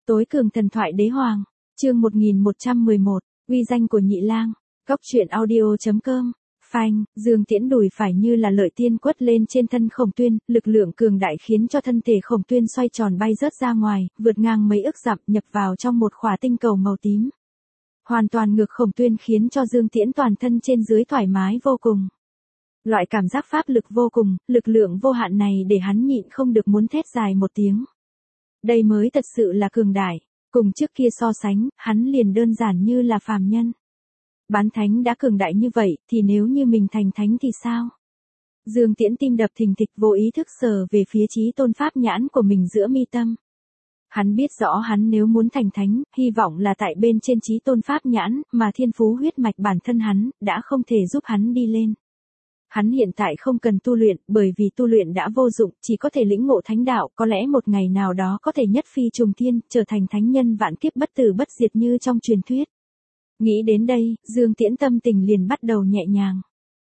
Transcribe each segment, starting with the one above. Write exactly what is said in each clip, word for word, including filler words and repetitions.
Tối cường thần thoại đế hoàng, chương một nghìn một trăm mười một, uy danh của nhị lang, góc truyện audio chấm com. Phanh, Dương Tiễn đùi phải như là lợi tiên quất lên trên thân Khổng Tuyên, lực lượng cường đại khiến cho thân thể Khổng Tuyên xoay tròn bay rớt ra ngoài, vượt ngang mấy ức dặm nhập vào trong một khỏa tinh cầu màu tím. Hoàn toàn ngược Khổng Tuyên khiến cho Dương Tiễn toàn thân trên dưới thoải mái vô cùng. Loại cảm giác pháp lực vô cùng, lực lượng vô hạn này để hắn nhịn không được muốn thét dài một tiếng. Đây mới thật sự là cường đại, cùng trước kia so sánh, hắn liền đơn giản như là phàm nhân. Bán thánh đã cường đại như vậy, thì nếu như mình thành thánh thì sao? Dương Tiễn tim đập thình thịch vô ý thức sờ về phía chí tôn pháp nhãn của mình giữa mi tâm. Hắn biết rõ hắn nếu muốn thành thánh, hy vọng là tại bên trên chí tôn pháp nhãn, mà thiên phú huyết mạch bản thân hắn, đã không thể giúp hắn đi lên. Hắn hiện tại không cần tu luyện, bởi vì tu luyện đã vô dụng, chỉ có thể lĩnh ngộ thánh đạo, có lẽ một ngày nào đó có thể nhất phi trùng thiên, trở thành thánh nhân vạn kiếp bất tử bất diệt như trong truyền thuyết. Nghĩ đến đây, Dương Tiễn tâm tình liền bắt đầu nhẹ nhàng.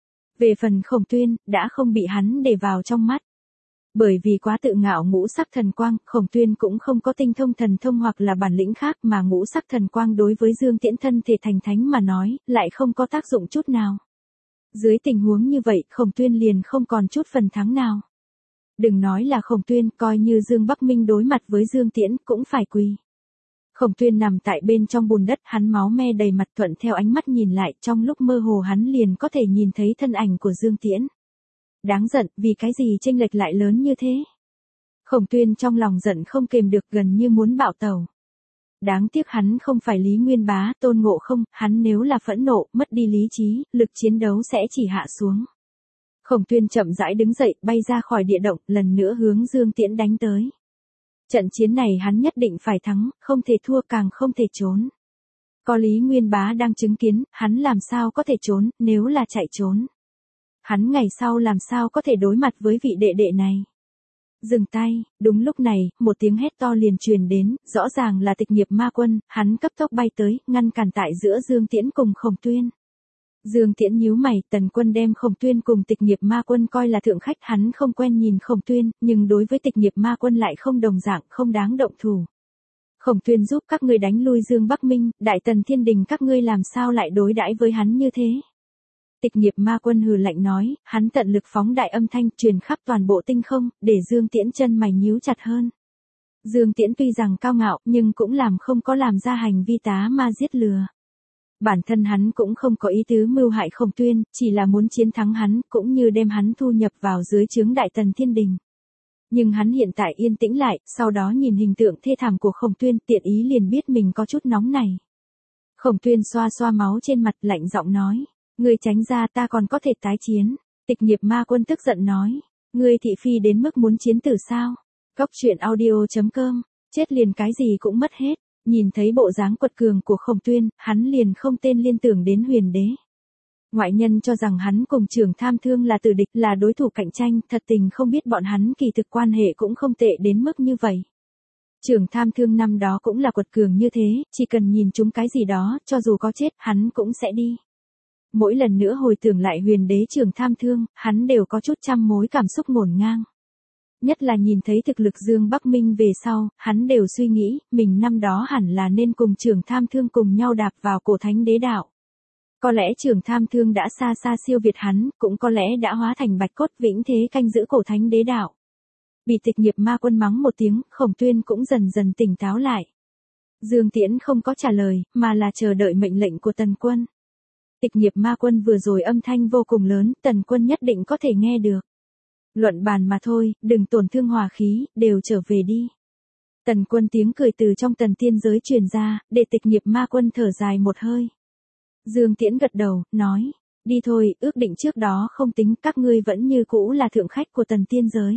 Về phần Khổng Tuyên, đã không bị hắn để vào trong mắt. Bởi vì quá tự ngạo ngũ sắc thần quang, Khổng Tuyên cũng không có tinh thông thần thông hoặc là bản lĩnh khác mà ngũ sắc thần quang đối với Dương Tiễn thân thể thành thánh mà nói, lại không có tác dụng chút nào. Dưới tình huống như vậy, Khổng Tuyên liền không còn chút phần thắng nào. Đừng nói là Khổng Tuyên, coi như Dương Bắc Minh đối mặt với Dương Tiễn cũng phải quỳ. Khổng Tuyên nằm tại bên trong bùn đất, hắn máu me đầy mặt, thuận theo ánh mắt nhìn lại, trong lúc mơ hồ hắn liền có thể nhìn thấy thân ảnh của Dương Tiễn. Đáng giận, vì cái gì chênh lệch lại lớn như thế? Khổng Tuyên trong lòng giận không kềm được, gần như muốn bạo tẩu. Đáng tiếc hắn không phải Lý Nguyên Bá, Tôn Ngộ Không, hắn nếu là phẫn nộ, mất đi lý trí, lực chiến đấu sẽ chỉ hạ xuống. Khổng Tuyên chậm rãi đứng dậy, bay ra khỏi địa động, lần nữa hướng Dương Tiễn đánh tới. Trận chiến này hắn nhất định phải thắng, không thể thua, càng không thể trốn. Có Lý Nguyên Bá đang chứng kiến, hắn làm sao có thể trốn, nếu là chạy trốn. Hắn ngày sau làm sao có thể đối mặt với vị đệ đệ này. Dừng tay, đúng lúc này, một tiếng hét to liền truyền đến, rõ ràng là Tịch Nghiệp Ma Quân, hắn cấp tốc bay tới, ngăn cản tại giữa Dương Tiễn cùng Khổng Tuyên. Dương Tiễn nhíu mày, Tần Quân đem Khổng Tuyên cùng Tịch Nghiệp Ma Quân coi là thượng khách, hắn không quen nhìn Khổng Tuyên, nhưng đối với Tịch Nghiệp Ma Quân lại không đồng dạng, không đáng động thủ. Khổng Tuyên giúp các ngươi đánh lui Dương Bắc Minh, Đại Tần Thiên Đình các ngươi làm sao lại đối đãi với hắn như thế? Tịch Nghiệp Ma Quân hừ lạnh nói, hắn tận lực phóng đại âm thanh truyền khắp toàn bộ tinh không, để Dương Tiễn chân mày nhíu chặt hơn. Dương Tiễn tuy rằng cao ngạo, nhưng cũng làm không có làm ra hành vi tá ma giết lừa. Bản thân hắn cũng không có ý tứ mưu hại Khổng Tuyên, chỉ là muốn chiến thắng hắn, cũng như đem hắn thu nhập vào dưới trướng Đại Tần Thiên Đình. Nhưng hắn hiện tại yên tĩnh lại, sau đó nhìn hình tượng thê thảm của Khổng Tuyên, tiện ý liền biết mình có chút nóng này. Khổng Tuyên xoa xoa máu trên mặt, lạnh giọng nói, ngươi tránh ra, ta còn có thể tái chiến. Tịch Nghiệp Ma Quân tức giận nói, ngươi thị phi đến mức muốn chiến tử sao? Góc truyện audio chấm com, chết liền cái gì cũng mất hết. Nhìn thấy bộ dáng quật cường của Khổng Tuyên, hắn liền không tên liên tưởng đến Huyền Đế. Ngoại nhân cho rằng hắn cùng Trưởng Tham Thương là tử địch, là đối thủ cạnh tranh, thật tình không biết bọn hắn kỳ thực quan hệ cũng không tệ đến mức như vậy. Trưởng Tham Thương năm đó cũng là quật cường như thế, chỉ cần nhìn chúng cái gì đó, cho dù có chết, hắn cũng sẽ đi. Mỗi lần nữa hồi tưởng lại Huyền Đế Trưởng Tham Thương, hắn đều có chút trăm mối cảm xúc ngổn ngang. Nhất là nhìn thấy thực lực Dương Bắc Minh về sau, hắn đều suy nghĩ, mình năm đó hẳn là nên cùng Trưởng Tham Thương cùng nhau đạp vào cổ thánh đế đạo. Có lẽ Trưởng Tham Thương đã xa xa siêu việt hắn, cũng có lẽ đã hóa thành bạch cốt vĩnh thế canh giữ cổ thánh đế đạo. Bị Tịch Nghiệp Ma Quân mắng một tiếng, Khổng Tuyên cũng dần dần tỉnh táo lại. Dương Tiễn không có trả lời, mà là chờ đợi mệnh lệnh của Tần Quân. Tịch Nghiệp Ma Quân vừa rồi âm thanh vô cùng lớn, Tần Quân nhất định có thể nghe được. Luận bàn mà thôi, đừng tổn thương hòa khí, đều trở về đi. Tần Quân tiếng cười từ trong Tần Tiên giới truyền ra, để Tịch Nghiệp Ma Quân thở dài một hơi. Dương Tiễn gật đầu, nói, đi thôi, ước định trước đó không tính, các ngươi vẫn như cũ là thượng khách của Tần Tiên giới.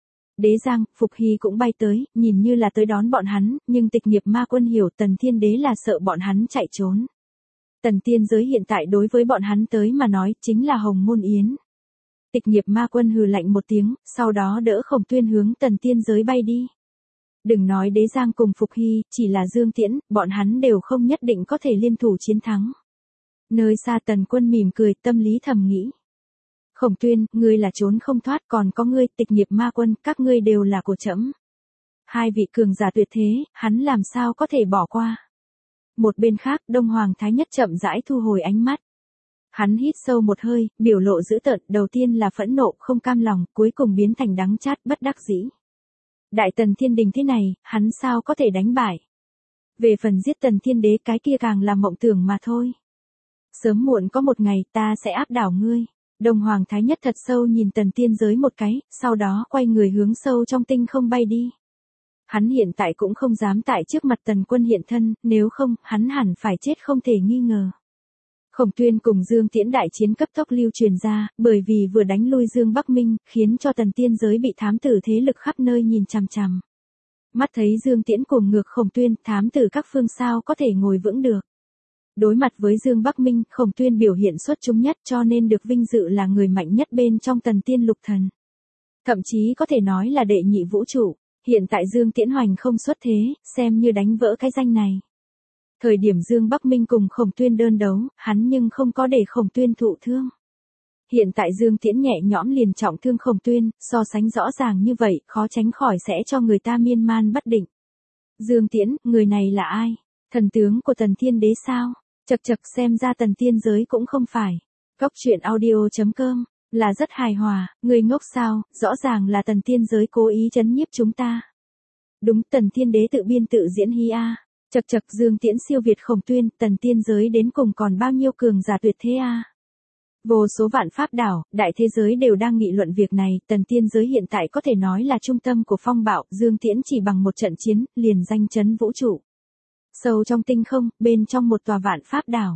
Đế Giang, Phục Hy cũng bay tới, nhìn như là tới đón bọn hắn, nhưng Tịch Nghiệp Ma Quân hiểu Tần Thiên Đế là sợ bọn hắn chạy trốn. Tần Tiên giới hiện tại đối với bọn hắn tới mà nói, chính là Hồng Môn Yến. Tịch Nghiệp Ma Quân hừ lạnh một tiếng, sau đó đỡ Khổng Tuyên hướng Tần Tiên giới bay đi. Đừng nói Đế Giang cùng Phục Hy, chỉ là Dương Tiễn, bọn hắn đều không nhất định có thể liên thủ chiến thắng. Nơi xa Tần Quân mỉm cười, tâm lý thầm nghĩ. Khổng Tuyên, ngươi là trốn không thoát, còn có ngươi, Tịch Nghiệp Ma Quân, các ngươi đều là của trẫm. Hai vị cường giả tuyệt thế, hắn làm sao có thể bỏ qua. Một bên khác, Đông Hoàng Thái Nhất chậm rãi thu hồi ánh mắt. Hắn hít sâu một hơi, biểu lộ dữ tợn, đầu tiên là phẫn nộ, không cam lòng, cuối cùng biến thành đắng chát, bất đắc dĩ. Đại Tần Thiên Đình thế này, hắn sao có thể đánh bại. Về phần giết Tần Thiên Đế cái kia càng là mộng tưởng mà thôi. Sớm muộn có một ngày ta sẽ áp đảo ngươi. Đông Hoàng Thái Nhất thật sâu nhìn Tần Tiên Giới một cái, sau đó quay người hướng sâu trong tinh không bay đi. Hắn hiện tại cũng không dám tại trước mặt Tần Quân hiện thân, nếu không, hắn hẳn phải chết không thể nghi ngờ. Khổng Tuyên cùng Dương Tiễn đại chiến cấp tốc lưu truyền ra, bởi vì vừa đánh lui Dương Bắc Minh, khiến cho Tần Tiên Giới bị thám tử thế lực khắp nơi nhìn chằm chằm. Mắt thấy Dương Tiễn cùng ngược Khổng Tuyên, thám tử các phương sao có thể ngồi vững được. Đối mặt với Dương Bắc Minh, Khổng Tuyên biểu hiện xuất chúng nhất cho nên được vinh dự là người mạnh nhất bên trong Tần Tiên Lục Thần. Thậm chí có thể nói là đệ nhị vũ trụ, hiện tại Dương Tiễn hoành không xuất thế, xem như đánh vỡ cái danh này. Thời điểm Dương Bắc Minh cùng Khổng Tuyên đơn đấu, hắn nhưng không có để Khổng Tuyên thụ thương. Hiện tại Dương Tiễn nhẹ nhõm liền trọng thương Khổng Tuyên, so sánh rõ ràng như vậy, khó tránh khỏi sẽ cho người ta miên man bất định. Dương Tiễn, người này là ai? Thần tướng của Tần Thiên Đế sao? Chậc chậc, xem ra Tần Tiên Giới cũng không phải. Góc truyện audio chấm com, là rất hài hòa, người ngốc sao, rõ ràng là Tần Tiên Giới cố ý trấn nhiếp chúng ta. Đúng, Tần Thiên Đế tự biên tự diễn hi a. Chậc chậc, Dương Tiễn siêu việt Khổng Tuyên, Tần Tiên Giới đến cùng còn bao nhiêu cường giả tuyệt thế a. Vô số vạn pháp đảo, đại thế giới đều đang nghị luận việc này, Tần Tiên Giới hiện tại có thể nói là trung tâm của phong bạo, Dương Tiễn chỉ bằng một trận chiến, liền danh chấn vũ trụ. Sâu trong tinh không, bên trong một tòa vạn pháp đảo.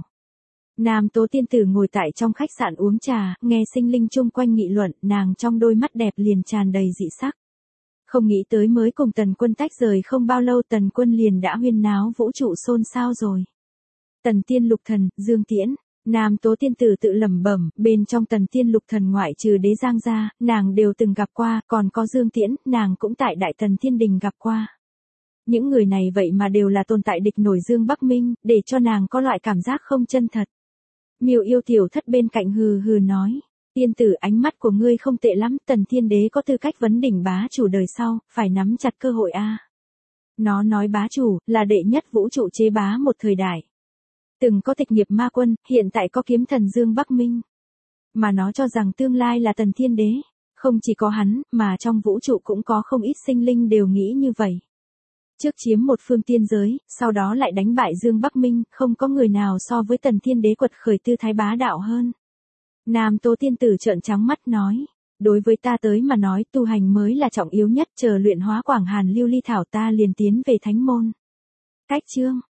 Nam Tố Tiên Tử ngồi tại trong khách sạn uống trà, nghe sinh linh chung quanh nghị luận, nàng trong đôi mắt đẹp liền tràn đầy dị sắc. Không nghĩ tới mới cùng Tần Quân tách rời không bao lâu Tần Quân liền đã huyên náo vũ trụ xôn xao rồi. Tần Tiên Lục Thần, Dương Tiễn, Nam Tố Tiên Tử tự lẩm bẩm, bên trong Tần Tiên Lục Thần ngoại trừ Đế Giang ra, nàng đều từng gặp qua, còn có Dương Tiễn, nàng cũng tại Đại Tần Thiên Đình gặp qua. Những người này vậy mà đều là tồn tại địch nổi Dương Bắc Minh, để cho nàng có loại cảm giác không chân thật. Miêu Yêu tiểu thất bên cạnh hừ hừ nói, tiên tử ánh mắt của ngươi không tệ lắm, Tần Thiên Đế có tư cách vấn đỉnh bá chủ đời sau, phải nắm chặt cơ hội a. Nó nói bá chủ, là đệ nhất vũ trụ chế bá một thời đại. Từng có tịch nghiệp ma quân, hiện tại có kiếm thần Dương Bắc Minh. Mà nó cho rằng tương lai là Tần Thiên Đế. Không chỉ có hắn, mà trong vũ trụ cũng có không ít sinh linh đều nghĩ như vậy. Trước chiếm một phương tiên giới, sau đó lại đánh bại Dương Bắc Minh, không có người nào so với Tần Thiên Đế quật khởi tư thái bá đạo hơn. Nam Tố Tiên Tử trợn trắng mắt nói, đối với ta tới mà nói tu hành mới là trọng yếu nhất, chờ luyện hóa Quảng Hàn Lưu Ly Thảo ta liền tiến về thánh môn. Cách chương